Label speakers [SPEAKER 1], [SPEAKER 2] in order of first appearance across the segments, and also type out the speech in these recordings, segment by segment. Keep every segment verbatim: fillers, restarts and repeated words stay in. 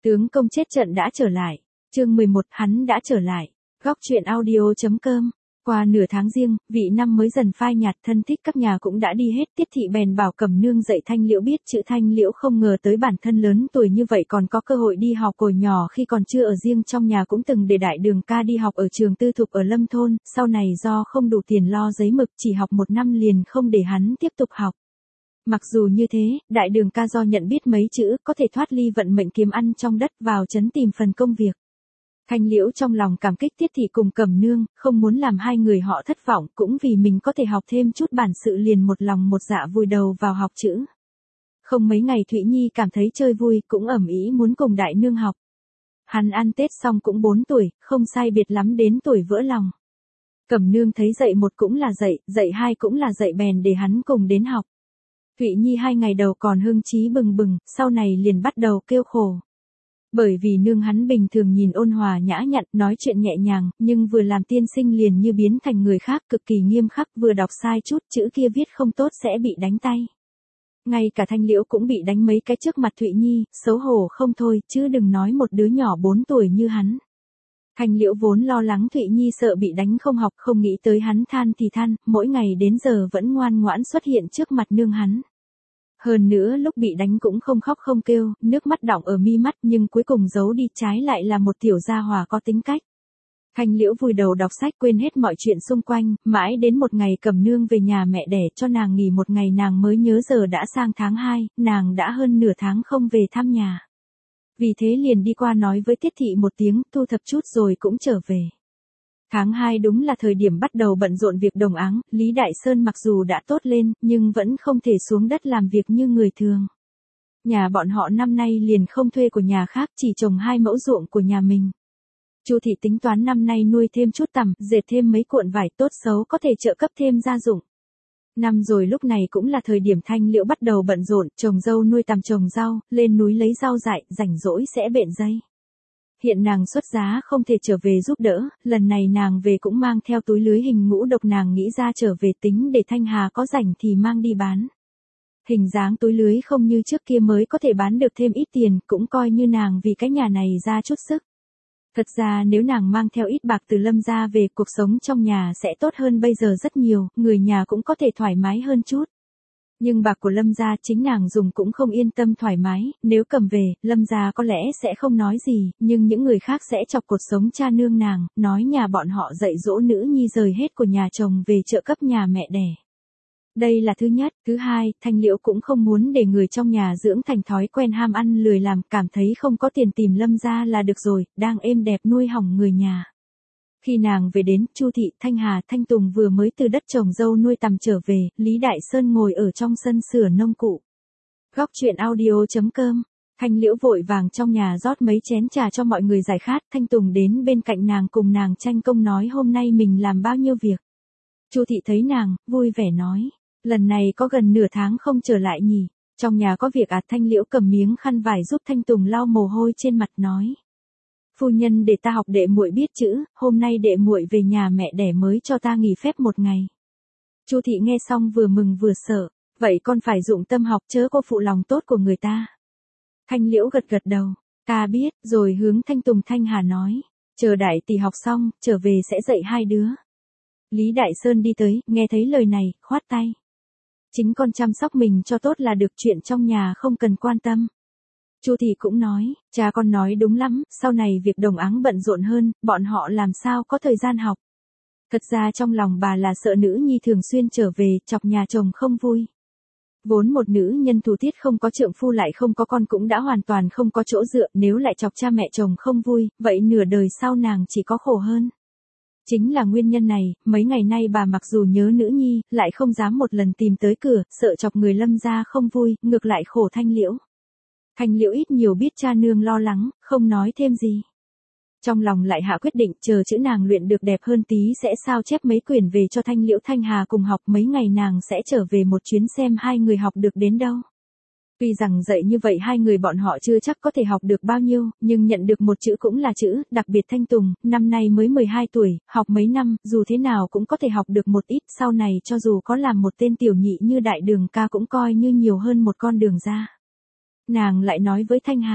[SPEAKER 1] Tướng công chết trận đã trở lại. Chương mười một, hắn đã trở lại. Góc truyện audio chấm com. Qua nửa tháng riêng, vị năm mới dần phai nhạt, thân thích các nhà cũng đã đi hết. Tiết thị bèn bảo Cẩm Nương dạy Thanh Liễu biết chữ. Thanh Liễu không ngờ tới bản thân lớn tuổi như vậy còn có cơ hội đi học. Hồi nhỏ khi còn chưa ở riêng trong nhà cũng từng để Đại Đường ca đi học ở trường tư thục ở Lâm Thôn, sau này do không đủ tiền lo giấy mực chỉ học một năm liền không để hắn tiếp tục học. Mặc dù như thế, Đại Đường ca do nhận biết mấy chữ, có thể thoát ly vận mệnh kiếm ăn trong đất vào trấn tìm phần công việc. Thanh Liễu trong lòng cảm kích Tiết thị cùng Cẩm Nương, không muốn làm hai người họ thất vọng, cũng vì mình có thể học thêm chút bản sự liền một lòng một dạ vùi đầu vào học chữ. Không mấy ngày Thụy Nhi cảm thấy chơi vui, cũng ầm ĩ muốn cùng Đại Nương học. Hắn ăn Tết xong cũng bốn tuổi, không sai biệt lắm đến tuổi vỡ lòng. Cẩm Nương thấy dạy một cũng là dạy, dạy hai cũng là dạy bèn để hắn cùng đến học. Thụy Nhi hai ngày đầu còn hưng trí bừng bừng, sau này liền bắt đầu kêu khổ. Bởi vì nương hắn bình thường nhìn ôn hòa nhã nhặn, nói chuyện nhẹ nhàng, nhưng vừa làm tiên sinh liền như biến thành người khác, cực kỳ nghiêm khắc, vừa đọc sai chút chữ kia viết không tốt sẽ bị đánh tay. Ngay cả Thanh Liễu cũng bị đánh mấy cái trước mặt Thụy Nhi, xấu hổ không thôi, chứ đừng nói một đứa nhỏ bốn tuổi như hắn. Thanh Liễu vốn lo lắng Thụy Nhi sợ bị đánh không học, không nghĩ tới hắn than thì than, mỗi ngày đến giờ vẫn ngoan ngoãn xuất hiện trước mặt nương hắn. Hơn nữa lúc bị đánh cũng không khóc không kêu, nước mắt đọng ở mi mắt nhưng cuối cùng giấu đi, trái lại là một tiểu gia hòa có tính cách. Thanh Liễu vùi đầu đọc sách quên hết mọi chuyện xung quanh, mãi đến một ngày Cẩm Nương về nhà mẹ đẻ cho nàng nghỉ một ngày nàng mới nhớ giờ đã sang tháng hai, nàng đã hơn nửa tháng không về thăm nhà. Vì thế liền đi qua nói với Tiết thị một tiếng, thu thập chút rồi cũng trở về. Tháng hai đúng là thời điểm bắt đầu bận rộn việc đồng áng, Lý Đại Sơn mặc dù đã tốt lên, nhưng vẫn không thể xuống đất làm việc như người thường. Nhà bọn họ năm nay liền không thuê của nhà khác, chỉ trồng hai mẫu ruộng của nhà mình. Chu thị tính toán năm nay nuôi thêm chút tằm, dệt thêm mấy cuộn vải tốt xấu có thể trợ cấp thêm gia dụng. Năm rồi lúc này cũng là thời điểm Thanh Liễu bắt đầu bận rộn, trồng dâu nuôi tằm trồng rau, lên núi lấy rau dại, rảnh rỗi sẽ bện dây. Hiện nàng xuất giá không thể trở về giúp đỡ, lần này nàng về cũng mang theo túi lưới hình ngũ độc nàng nghĩ ra trở về tính để Thanh Hà có rảnh thì mang đi bán. Hình dáng túi lưới không như trước kia mới có thể bán được thêm ít tiền, cũng coi như nàng vì cái nhà này ra chút sức. Thật ra nếu nàng mang theo ít bạc từ Lâm gia về, cuộc sống trong nhà sẽ tốt hơn bây giờ rất nhiều, người nhà cũng có thể thoải mái hơn chút. Nhưng bạc của Lâm gia chính nàng dùng cũng không yên tâm thoải mái, nếu cầm về, Lâm gia có lẽ sẽ không nói gì, nhưng những người khác sẽ chọc cột sống cha nương nàng, nói nhà bọn họ dạy dỗ nữ nhi rời hết của nhà chồng về trợ cấp nhà mẹ đẻ. Đây là thứ nhất, thứ hai, Thanh Liễu cũng không muốn để người trong nhà dưỡng thành thói quen ham ăn lười làm, cảm thấy không có tiền tìm Lâm gia là được rồi, đang êm đẹp nuôi hỏng người nhà. Khi nàng về đến, Chu thị, Thanh Hà, Thanh Tùng vừa mới từ đất trồng dâu nuôi tằm trở về, Lý Đại Sơn ngồi ở trong sân sửa nông cụ. Góc truyện audio chấm com. Thanh Liễu vội vàng trong nhà rót mấy chén trà cho mọi người giải khát, Thanh Tùng đến bên cạnh nàng cùng nàng tranh công nói hôm nay mình làm bao nhiêu việc. Chu thị thấy nàng, vui vẻ nói, lần này có gần nửa tháng không trở lại nhỉ, trong nhà có việc à? Thanh Liễu cầm miếng khăn vải giúp Thanh Tùng lau mồ hôi trên mặt nói. Phu nhân để ta học đệ muội biết chữ, hôm nay đệ muội về nhà mẹ đẻ mới cho ta nghỉ phép một ngày. Chu thị nghe xong vừa mừng vừa sợ, vậy con phải dụng tâm học chớ có phụ lòng tốt của người ta. Thanh Liễu gật gật đầu, ta biết, rồi hướng Thanh Tùng Thanh Hà nói, chờ đại tỷ học xong, trở về sẽ dạy hai đứa. Lý Đại Sơn đi tới, nghe thấy lời này, khoát tay. Chính con chăm sóc mình cho tốt là được, chuyện trong nhà không cần quan tâm. Chu thị cũng nói, cha con nói đúng lắm, sau này việc đồng áng bận rộn hơn, bọn họ làm sao có thời gian học. Thật ra trong lòng bà là sợ nữ nhi thường xuyên trở về, chọc nhà chồng không vui. Vốn một nữ nhân thủ tiết không có trượng phu lại không có con cũng đã hoàn toàn không có chỗ dựa, nếu lại chọc cha mẹ chồng không vui, vậy nửa đời sau nàng chỉ có khổ hơn. Chính là nguyên nhân này, mấy ngày nay bà mặc dù nhớ nữ nhi, lại không dám một lần tìm tới cửa, sợ chọc người Lâm gia không vui, ngược lại khổ Thanh Liễu. Thanh Liễu ít nhiều biết cha nương lo lắng, không nói thêm gì. Trong lòng lại hạ quyết định, chờ chữ nàng luyện được đẹp hơn tí sẽ sao chép mấy quyển về cho Thanh Liễu Thanh Hà cùng học, mấy ngày nàng sẽ trở về một chuyến xem hai người học được đến đâu. Tuy rằng dạy như vậy hai người bọn họ chưa chắc có thể học được bao nhiêu, nhưng nhận được một chữ cũng là chữ, đặc biệt Thanh Tùng, năm nay mới mười hai tuổi, học mấy năm, dù thế nào cũng có thể học được một ít, sau này cho dù có làm một tên tiểu nhị như Đại Đường ca cũng coi như nhiều hơn một con đường ra. Nàng lại nói với Thanh Hà,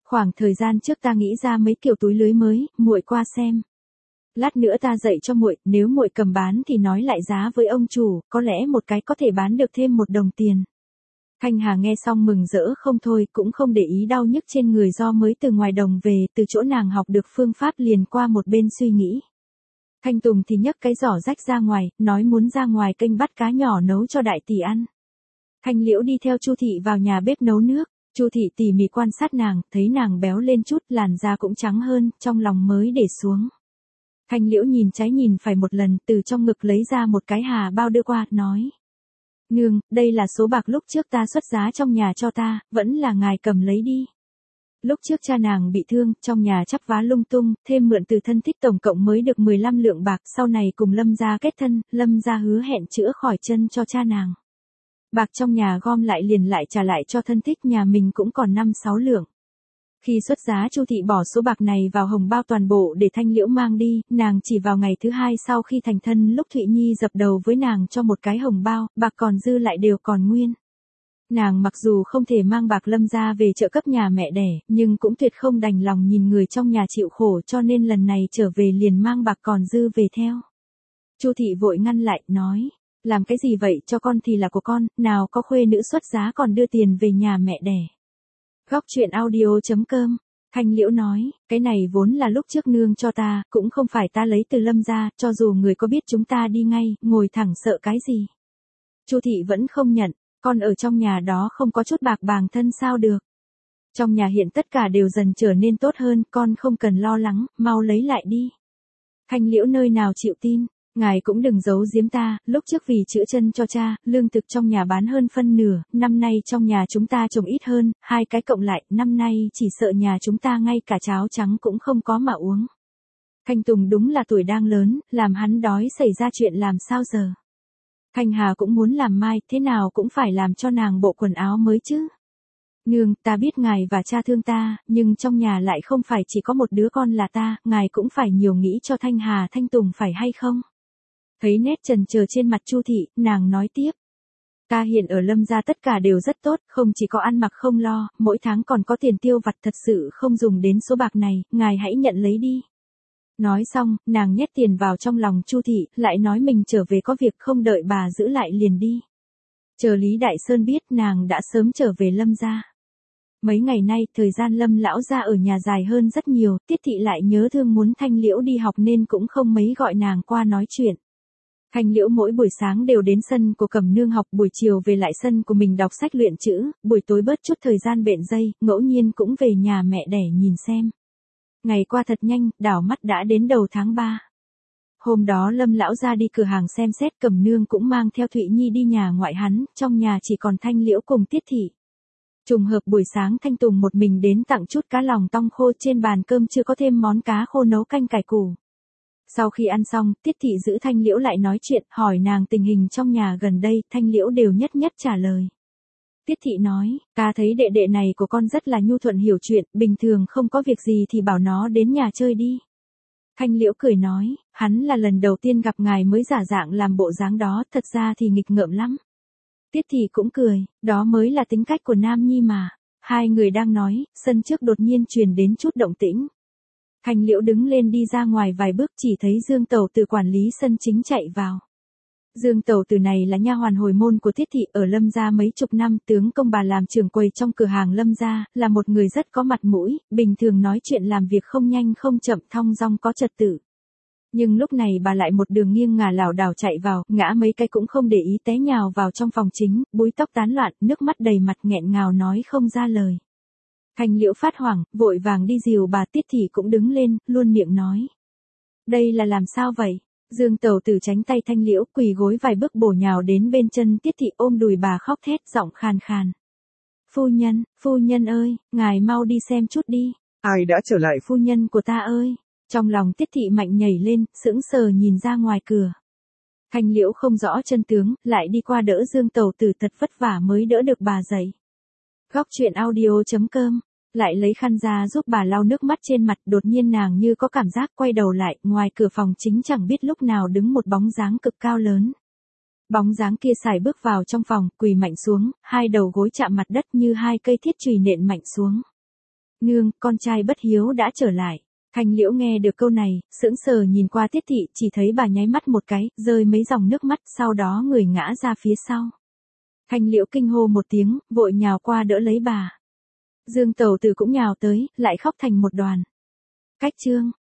[SPEAKER 1] Khoảng thời gian trước ta nghĩ ra mấy kiểu túi lưới mới, muội qua xem. Lát nữa ta dạy cho muội, nếu muội cầm bán thì nói lại giá với ông chủ, có lẽ một cái có thể bán được thêm một đồng tiền. Thanh Hà nghe xong mừng rỡ không thôi, cũng không để ý đau nhức trên người do mới từ ngoài đồng về, từ chỗ nàng học được phương pháp liền qua một bên suy nghĩ. Thanh Tùng thì nhấc cái giỏ rách ra ngoài, nói muốn ra ngoài kênh bắt cá nhỏ nấu cho đại tỷ ăn. Thanh Liễu đi theo Chu Thị vào nhà bếp nấu nước. Chu Thị tỉ mỉ quan sát nàng, thấy nàng béo lên chút, làn da cũng trắng hơn, trong lòng mới để xuống. Thanh Liễu nhìn trái nhìn phải một lần, từ trong ngực lấy ra một cái hà bao đưa qua, nói. Nương, đây là số bạc lúc trước ta xuất giá trong nhà cho ta, vẫn là ngài cầm lấy đi. Lúc trước cha nàng bị thương, trong nhà chắp vá lung tung, thêm mượn từ thân thích tổng cộng mới được mười lăm lượng bạc, sau này cùng Lâm gia kết thân, Lâm gia hứa hẹn chữa khỏi chân cho cha nàng. Bạc trong nhà gom lại liền lại trả lại cho thân thích, nhà mình cũng còn năm sáu lượng. Khi xuất giá Chu Thị bỏ số bạc này vào hồng bao toàn bộ để Thanh Liễu mang đi, nàng chỉ vào ngày thứ hai sau khi thành thân lúc Thụy Nhi dập đầu với nàng cho một cái hồng bao, bạc còn dư lại đều còn nguyên. Nàng mặc dù không thể mang bạc Lâm gia về trợ cấp nhà mẹ đẻ, nhưng cũng tuyệt không đành lòng nhìn người trong nhà chịu khổ, cho nên lần này trở về liền mang bạc còn dư về theo. Chu Thị vội ngăn lại, nói, làm cái gì vậy, cho con thì là của con, nào có khuê nữ xuất giá còn đưa tiền về nhà mẹ đẻ. Góc truyện audio chấm com. Thanh Liễu nói, cái này vốn là lúc trước nương cho ta, cũng không phải ta lấy từ Lâm gia, cho dù người có biết chúng ta đi ngay, ngồi thẳng sợ cái gì. Chu Thị vẫn không nhận, con ở trong nhà đó không có chút bạc bàng thân sao được. Trong nhà hiện tất cả đều dần trở nên tốt hơn, con không cần lo lắng, mau lấy lại đi. Thanh Liễu nơi nào chịu tin. Ngài cũng đừng giấu giếm ta, lúc trước vì chữa chân cho cha, lương thực trong nhà bán hơn phân nửa, năm nay trong nhà chúng ta trồng ít hơn, hai cái cộng lại, năm nay chỉ sợ nhà chúng ta ngay cả cháo trắng cũng không có mà uống. Thanh Tùng đúng là tuổi đang lớn, làm hắn đói xảy ra chuyện làm sao giờ. Thanh Hà cũng muốn làm mai, thế nào cũng phải làm cho nàng bộ quần áo mới chứ. Nương, ta biết ngài và cha thương ta, nhưng trong nhà lại không phải chỉ có một đứa con là ta, ngài cũng phải nhiều nghĩ cho Thanh Hà Thanh Tùng phải hay không? Thấy nét chần chờ trên mặt Chu Thị, nàng nói tiếp. Ta hiện ở Lâm gia tất cả đều rất tốt, không chỉ có ăn mặc không lo, mỗi tháng còn có tiền tiêu vặt, thật sự không dùng đến số bạc này, ngài hãy nhận lấy đi. Nói xong, nàng nhét tiền vào trong lòng Chu Thị, lại nói mình trở về có việc không đợi bà giữ lại liền đi. Chờ Lý Đại Sơn biết nàng đã sớm trở về Lâm gia. Mấy ngày nay, thời gian Lâm lão gia ở nhà dài hơn rất nhiều, Tiết Thị lại nhớ thương muốn Thanh Liễu đi học nên cũng không mấy gọi nàng qua nói chuyện. Thanh Liễu mỗi buổi sáng đều đến sân của Cẩm Nương học, buổi chiều về lại sân của mình đọc sách luyện chữ, buổi tối bớt chút thời gian bện dây, ngẫu nhiên cũng về nhà mẹ đẻ nhìn xem. Ngày qua thật nhanh, đảo mắt đã đến đầu tháng ba. Hôm đó Lâm lão ra đi cửa hàng xem xét, Cẩm Nương cũng mang theo Thụy Nhi đi nhà ngoại hắn, trong nhà chỉ còn Thanh Liễu cùng Tiết Thị. Trùng hợp buổi sáng Thanh Tùng một mình đến tặng chút cá lòng tong khô, trên bàn cơm chưa có thêm món cá khô nấu canh cải củ. Sau khi ăn xong, Tiết Thị giữ Thanh Liễu lại nói chuyện, hỏi nàng tình hình trong nhà gần đây, Thanh Liễu đều nhất nhất trả lời. Tiết Thị nói, ca thấy đệ đệ này của con rất là nhu thuận hiểu chuyện, bình thường không có việc gì thì bảo nó đến nhà chơi đi. Thanh Liễu cười nói, hắn là lần đầu tiên gặp ngài mới giả dạng làm bộ dáng đó, thật ra thì nghịch ngợm lắm. Tiết Thị cũng cười, đó mới là tính cách của Nam Nhi mà. Hai người đang nói, sân trước đột nhiên truyền đến chút động tĩnh. Thanh Liễu đứng lên đi ra ngoài vài bước, chỉ thấy Dương Tẩu Từ quản lý sân chính chạy vào. Dương Tẩu Từ này là nha hoàn hồi môn của Tiết Thị, ở Lâm gia mấy chục năm, tướng công bà làm trưởng quầy trong cửa hàng Lâm gia, là một người rất có mặt mũi, bình thường nói chuyện làm việc không nhanh không chậm, thong dong có trật tự. Nhưng lúc này bà lại một đường nghiêng ngả lảo đảo chạy vào, ngã mấy cái cũng không để ý, té nhào vào trong phòng chính, búi tóc tán loạn, nước mắt đầy mặt, nghẹn ngào nói không ra lời. Thanh Liễu phát hoảng, vội vàng đi dìu bà. Tiết Thị cũng đứng lên, luôn miệng nói. Đây là làm sao vậy? Dương Tẩu Từ tránh tay Thanh Liễu, quỳ gối vài bước bổ nhào đến bên chân Tiết Thị, ôm đùi bà khóc thét, giọng khàn khàn. Phu nhân, phu nhân ơi, ngài mau đi xem chút đi.
[SPEAKER 2] Ai đã trở lại?
[SPEAKER 1] Phu nhân của ta ơi. Trong lòng Tiết Thị mạnh nhảy lên, sững sờ nhìn ra ngoài cửa. Thanh Liễu không rõ chân tướng, lại đi qua đỡ Dương Tẩu Từ, thật vất vả mới đỡ được bà dậy. Góc truyện audio chấm com. Lại lấy khăn ra giúp bà lau nước mắt trên mặt, đột nhiên nàng như có cảm giác quay đầu lại, ngoài cửa phòng chính chẳng biết lúc nào đứng một bóng dáng cực cao lớn. Bóng dáng kia sải bước vào trong phòng, quỳ mạnh xuống, hai đầu gối chạm mặt đất như hai cây thiết chùy nện mạnh xuống. Nương, con trai bất hiếu đã trở lại. Thanh Liễu nghe được câu này, sững sờ nhìn qua Tiết Thị, chỉ thấy bà nháy mắt một cái, rơi mấy dòng nước mắt, sau đó người ngã ra phía sau. Thanh Liễu kinh hô một tiếng, vội nhào qua đỡ lấy bà. Dương Tẩu Tử cũng nhào tới, lại khóc thành một đoàn. Cách chương